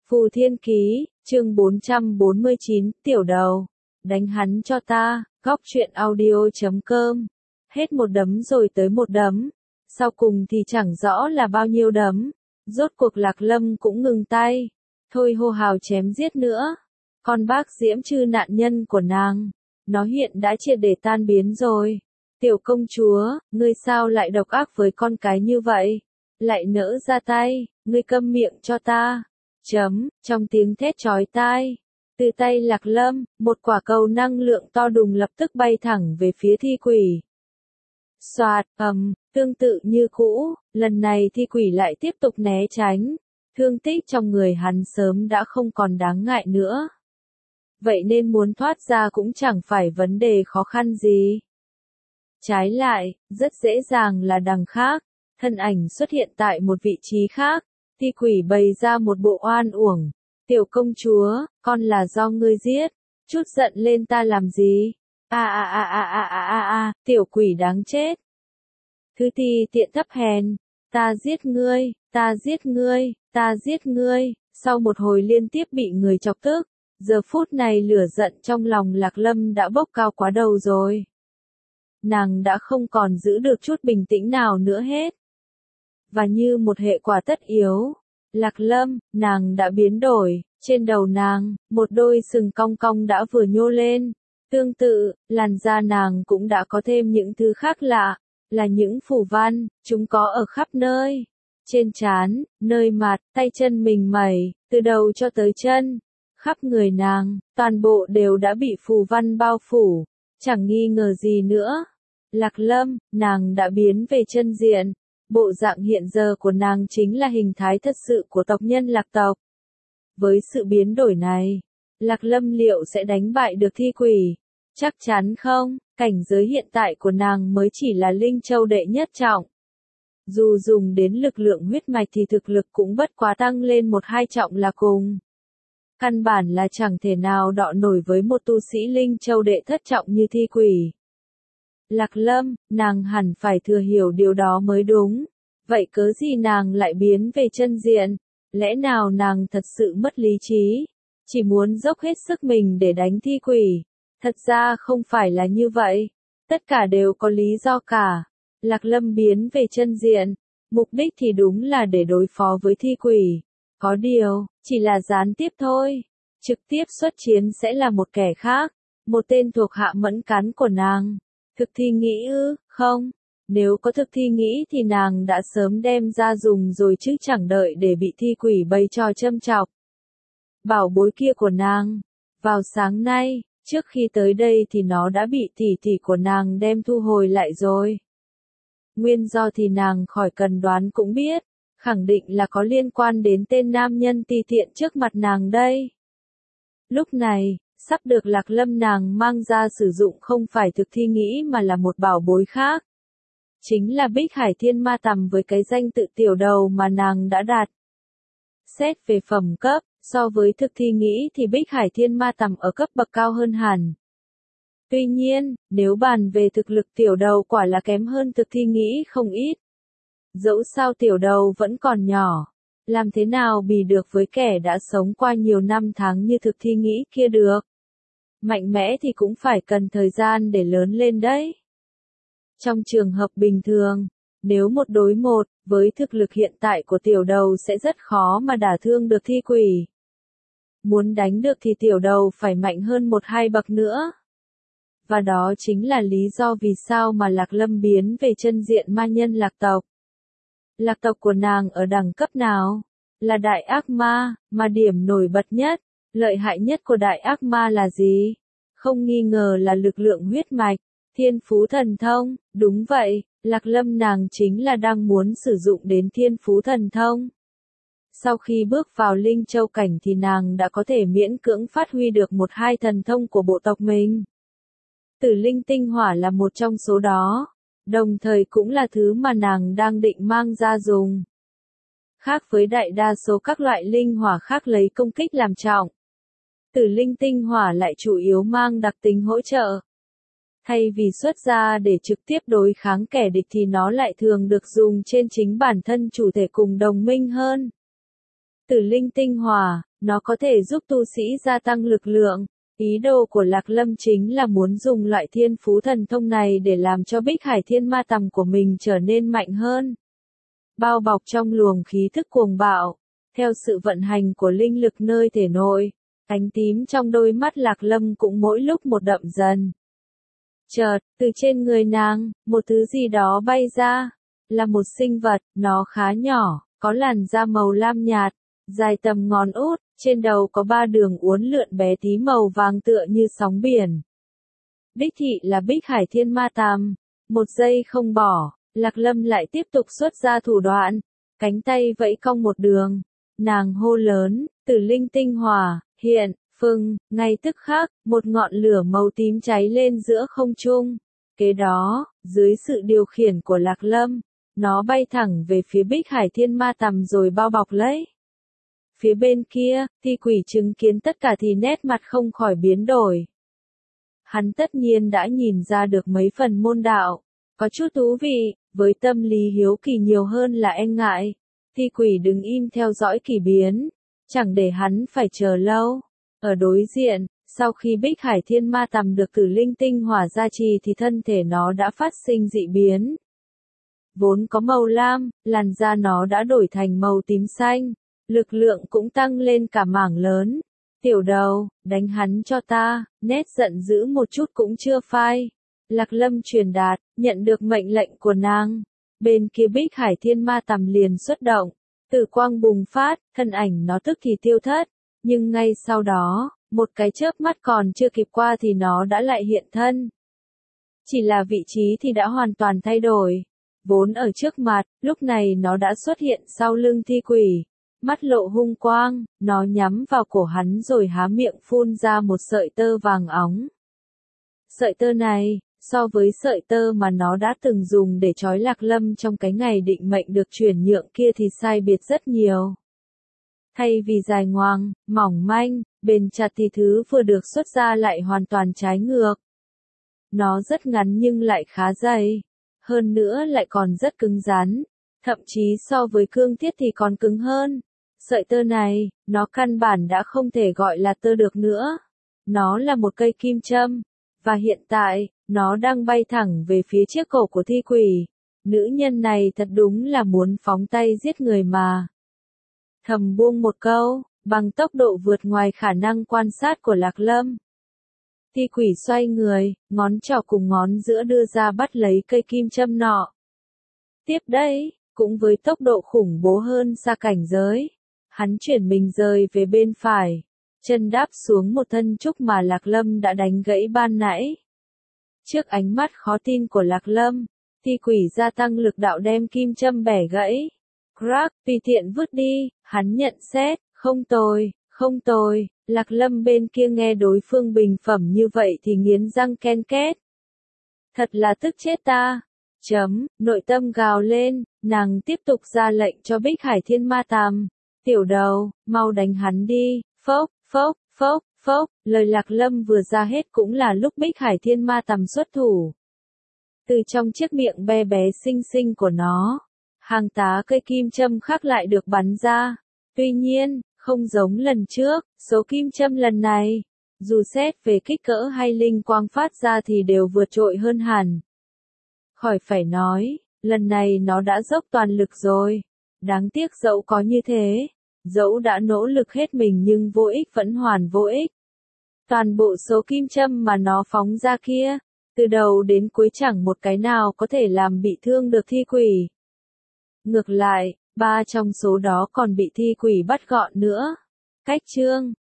Phù Thiên Ký, chương 449, tiểu đầu. Đánh hắn cho ta, góc truyện audio.com. Hết một đấm rồi tới một đấm. Sau cùng thì chẳng rõ là bao nhiêu đấm. Rốt cuộc Lạc Lâm cũng ngừng tay. Thôi hô hào chém giết nữa. Con bác Diễm Trư nạn nhân của nàng. Nó hiện đã triệt để tan biến rồi. Tiểu công chúa, ngươi sao lại độc ác với con cái như vậy? Lại nỡ ra tay, ngươi câm miệng cho ta. Trong tiếng thét chói tai, từ tay Lạc Lâm, một quả cầu năng lượng to đùng lập tức bay thẳng về phía thi quỷ. Xoạt, tương tự như cũ, lần này thi quỷ lại tiếp tục né tránh. Thương tích trong người hắn sớm đã không còn đáng ngại nữa. Vậy nên muốn thoát ra cũng chẳng phải vấn đề khó khăn gì. Trái lại, rất dễ dàng là đằng khác, thân ảnh xuất hiện tại một vị trí khác. Thi quỷ bày ra một bộ oan uổng. Tiểu công chúa, con là do ngươi giết. Chút giận lên ta làm gì? Tiểu quỷ đáng chết. Thứ thi tiện thấp hèn. Ta giết ngươi, ta giết ngươi, ta giết ngươi. Sau một hồi liên tiếp bị người chọc tức, giờ phút này lửa giận trong lòng Lạc Lâm đã bốc cao quá đầu rồi. Nàng đã không còn giữ được chút bình tĩnh nào nữa hết. Và như một hệ quả tất yếu, Lạc Lâm, nàng đã biến đổi, trên đầu nàng, một đôi sừng cong cong đã vừa nhô lên. Tương tự, làn da nàng cũng đã có thêm những thứ khác lạ, là những phù văn, chúng có ở khắp nơi. Trên trán, nơi mặt, tay chân mình mẩy, từ đầu cho tới chân. Khắp người nàng, toàn bộ đều đã bị phù văn bao phủ, chẳng nghi ngờ gì nữa. Lạc Lâm, nàng đã biến về chân diện. Bộ dạng hiện giờ của nàng chính là hình thái thật sự của tộc nhân Lạc tộc. Với sự biến đổi này, Lạc Lâm liệu sẽ đánh bại được thi quỷ? Chắc chắn không, cảnh giới hiện tại của nàng mới chỉ là Linh Châu đệ nhất trọng. Dù dùng đến lực lượng huyết mạch thì thực lực cũng bất quá tăng lên 1-2 trọng là cùng. Căn bản là chẳng thể nào đọ nổi với một tu sĩ Linh Châu đệ thất trọng như thi quỷ. Lạc Lâm, nàng hẳn phải thừa hiểu điều đó mới đúng. Vậy cớ gì nàng lại biến về chân diện? Lẽ nào nàng thật sự mất lý trí? Chỉ muốn dốc hết sức mình để đánh thi quỷ? Thật ra không phải là như vậy. Tất cả đều có lý do cả. Lạc Lâm biến về chân diện. Mục đích thì đúng là để đối phó với thi quỷ. Có điều, chỉ là gián tiếp thôi. Trực tiếp xuất chiến sẽ là một kẻ khác. Một tên thuộc hạ mẫn cán của nàng. Thực thi nghĩ ư? Không. Nếu có thực thi nghĩ thì nàng đã sớm đem ra dùng rồi chứ chẳng đợi để bị thi quỷ bày trò châm chọc. Bảo bối kia của nàng. Vào sáng nay, trước khi tới đây thì nó đã bị tỷ tỷ của nàng đem thu hồi lại rồi. Nguyên do thì nàng khỏi cần đoán cũng biết. Khẳng định là có liên quan đến tên nam nhân ti tiện trước mặt nàng đây. Lúc này, sắp được Lạc Lâm nàng mang ra sử dụng không phải thực thi nghĩ mà là một bảo bối khác. Chính là Bích Hải Thiên Ma Tằm với cái danh tự tiểu đầu mà nàng đã đạt. Xét về phẩm cấp, so với thực thi nghĩ thì Bích Hải Thiên Ma Tằm ở cấp bậc cao hơn hẳn. Tuy nhiên, nếu bàn về thực lực tiểu đầu quả là kém hơn thực thi nghĩ không ít. Dẫu sao tiểu đầu vẫn còn nhỏ. Làm thế nào bì được với kẻ đã sống qua nhiều năm tháng như thực thi nghĩ kia được. Mạnh mẽ thì cũng phải cần thời gian để lớn lên đấy. Trong trường hợp bình thường, nếu một đối một, với thực lực hiện tại của tiểu đầu sẽ rất khó mà đả thương được thi quỷ. Muốn đánh được thì tiểu đầu phải mạnh hơn 1-2 bậc nữa. Và đó chính là lý do vì sao mà Lạc Lâm biến về chân diện ma nhân Lạc tộc. Lạc tộc của nàng ở đẳng cấp nào? Là đại ác ma, mà điểm nổi bật nhất, lợi hại nhất của đại ác ma là gì? Không nghi ngờ là lực lượng huyết mạch, thiên phú thần thông, đúng vậy, Lạc Lâm nàng chính là đang muốn sử dụng đến thiên phú thần thông. Sau khi bước vào Linh Châu cảnh thì nàng đã có thể miễn cưỡng phát huy được 1-2 thần thông của bộ tộc mình. Tử linh tinh hỏa là một trong số đó, đồng thời cũng là thứ mà nàng đang định mang ra dùng. Khác với đại đa số các loại linh hỏa khác lấy công kích làm trọng. Tử linh tinh hỏa lại chủ yếu mang đặc tính hỗ trợ. Thay vì xuất ra để trực tiếp đối kháng kẻ địch thì nó lại thường được dùng trên chính bản thân chủ thể cùng đồng minh hơn. Tử linh tinh hỏa, nó có thể giúp tu sĩ gia tăng lực lượng. Ý đồ của Lạc Lâm chính là muốn dùng loại thiên phú thần thông này để làm cho Bích Hải Thiên Ma Tằm của mình trở nên mạnh hơn. Bao bọc trong luồng khí thức cuồng bạo, theo sự vận hành của linh lực nơi thể nội, ánh tím trong đôi mắt Lạc Lâm cũng mỗi lúc một đậm dần. Chợt, từ trên người nàng, một thứ gì đó bay ra, là một sinh vật, nó khá nhỏ, có làn da màu lam nhạt, dài tầm ngón út, trên đầu có 3 đường uốn lượn bé tí màu vàng tựa như sóng biển. Đích thị là Bích Hải Thiên Ma Tằm. Một giây không bỏ, Lạc Lâm lại tiếp tục xuất ra thủ đoạn, cánh tay vẫy cong một đường, nàng hô lớn, Tử linh tinh hỏa, hiện, phừng, ngay tức khắc, một ngọn lửa màu tím cháy lên giữa không trung. Kế đó, dưới sự điều khiển của Lạc Lâm, nó bay thẳng về phía Bích Hải Thiên Ma Tằm rồi bao bọc lấy. Phía bên kia, Thi Quỷ chứng kiến tất cả thì nét mặt không khỏi biến đổi. Hắn tất nhiên đã nhìn ra được mấy phần môn đạo, có chút thú vị, với tâm lý hiếu kỳ nhiều hơn là e ngại. Thi Quỷ đứng im theo dõi kỳ biến, chẳng để hắn phải chờ lâu. Ở đối diện, sau khi Bích Hải Thiên Ma Tằm được Tử linh tinh hỏa gia trì thì thân thể nó đã phát sinh dị biến. Vốn có màu lam, làn da nó đã đổi thành màu tím xanh, lực lượng cũng tăng lên cả mảng lớn. Tiểu đầu, đánh hắn cho ta, nét giận dữ một chút cũng chưa phai. Lạc Lâm truyền đạt, nhận được mệnh lệnh của nàng. Bên kia Bích Hải Thiên Ma Tằm liền xuất động, tử quang bùng phát, thân ảnh nó tức thì tiêu thất. Nhưng ngay sau đó, một cái chớp mắt còn chưa kịp qua thì nó đã lại hiện thân. Chỉ là vị trí thì đã hoàn toàn thay đổi. Vốn ở trước mặt, lúc này nó đã xuất hiện sau lưng Thi Quỷ. Mắt lộ hung quang, nó nhắm vào cổ hắn rồi há miệng phun ra một sợi tơ vàng óng. Sợi tơ này, so với sợi tơ mà nó đã từng dùng để trói Lạc Lâm trong cái ngày định mệnh được chuyển nhượng kia thì sai biệt rất nhiều. Thay vì dài ngoằng, mỏng manh, bền chặt thì thứ vừa được xuất ra lại hoàn toàn trái ngược. Nó rất ngắn nhưng lại khá dày, hơn nữa lại còn rất cứng rắn, thậm chí so với cương thiết thì còn cứng hơn. Sợi tơ này, nó căn bản đã không thể gọi là tơ được nữa. Nó là một cây kim châm, và hiện tại, nó đang bay thẳng về phía chiếc cổ của Thi Quỷ. Nữ nhân này thật đúng là muốn phóng tay giết người mà. Thầm buông một câu, bằng tốc độ vượt ngoài khả năng quan sát của Lạc Lâm. Thi Quỷ xoay người, ngón trỏ cùng ngón giữa đưa ra bắt lấy cây kim châm nọ. Tiếp đây, cũng với tốc độ khủng bố hơn xa cảnh giới, hắn chuyển mình rời về bên phải, chân đáp xuống một thân trúc mà Lạc Lâm đã đánh gãy ban nãy. Trước ánh mắt khó tin của Lạc Lâm, Thi Quỷ gia tăng lực đạo đem kim châm bẻ gãy. Crack, tùy tiện vứt đi, hắn nhận xét, không tồi, không tồi. Lạc Lâm bên kia nghe đối phương bình phẩm như vậy thì nghiến răng ken két. Thật là tức chết ta. Nội tâm gào lên, nàng tiếp tục ra lệnh cho Bích Hải Thiên Ma Tằm. Tiểu đầu, mau đánh hắn đi, phốc, phốc, phốc, phốc. Lời Lạc Lâm vừa ra hết cũng là lúc Bích Hải Thiên Ma Tằm xuất thủ. Từ trong chiếc miệng bé bé xinh xinh của nó, hàng tá cây kim châm khác lại được bắn ra. Tuy nhiên, không giống lần trước, số kim châm lần này, dù xét về kích cỡ hay linh quang phát ra thì đều vượt trội hơn hẳn. Khỏi phải nói, lần này nó đã dốc toàn lực rồi. Đáng tiếc dẫu có như thế, dẫu đã nỗ lực hết mình nhưng vô ích vẫn hoàn vô ích. Toàn bộ số kim châm mà nó phóng ra kia, từ đầu đến cuối chẳng một cái nào có thể làm bị thương được Thi Quỷ. Ngược lại, 3 trong số đó còn bị Thi Quỷ bắt gọn nữa. Cách chương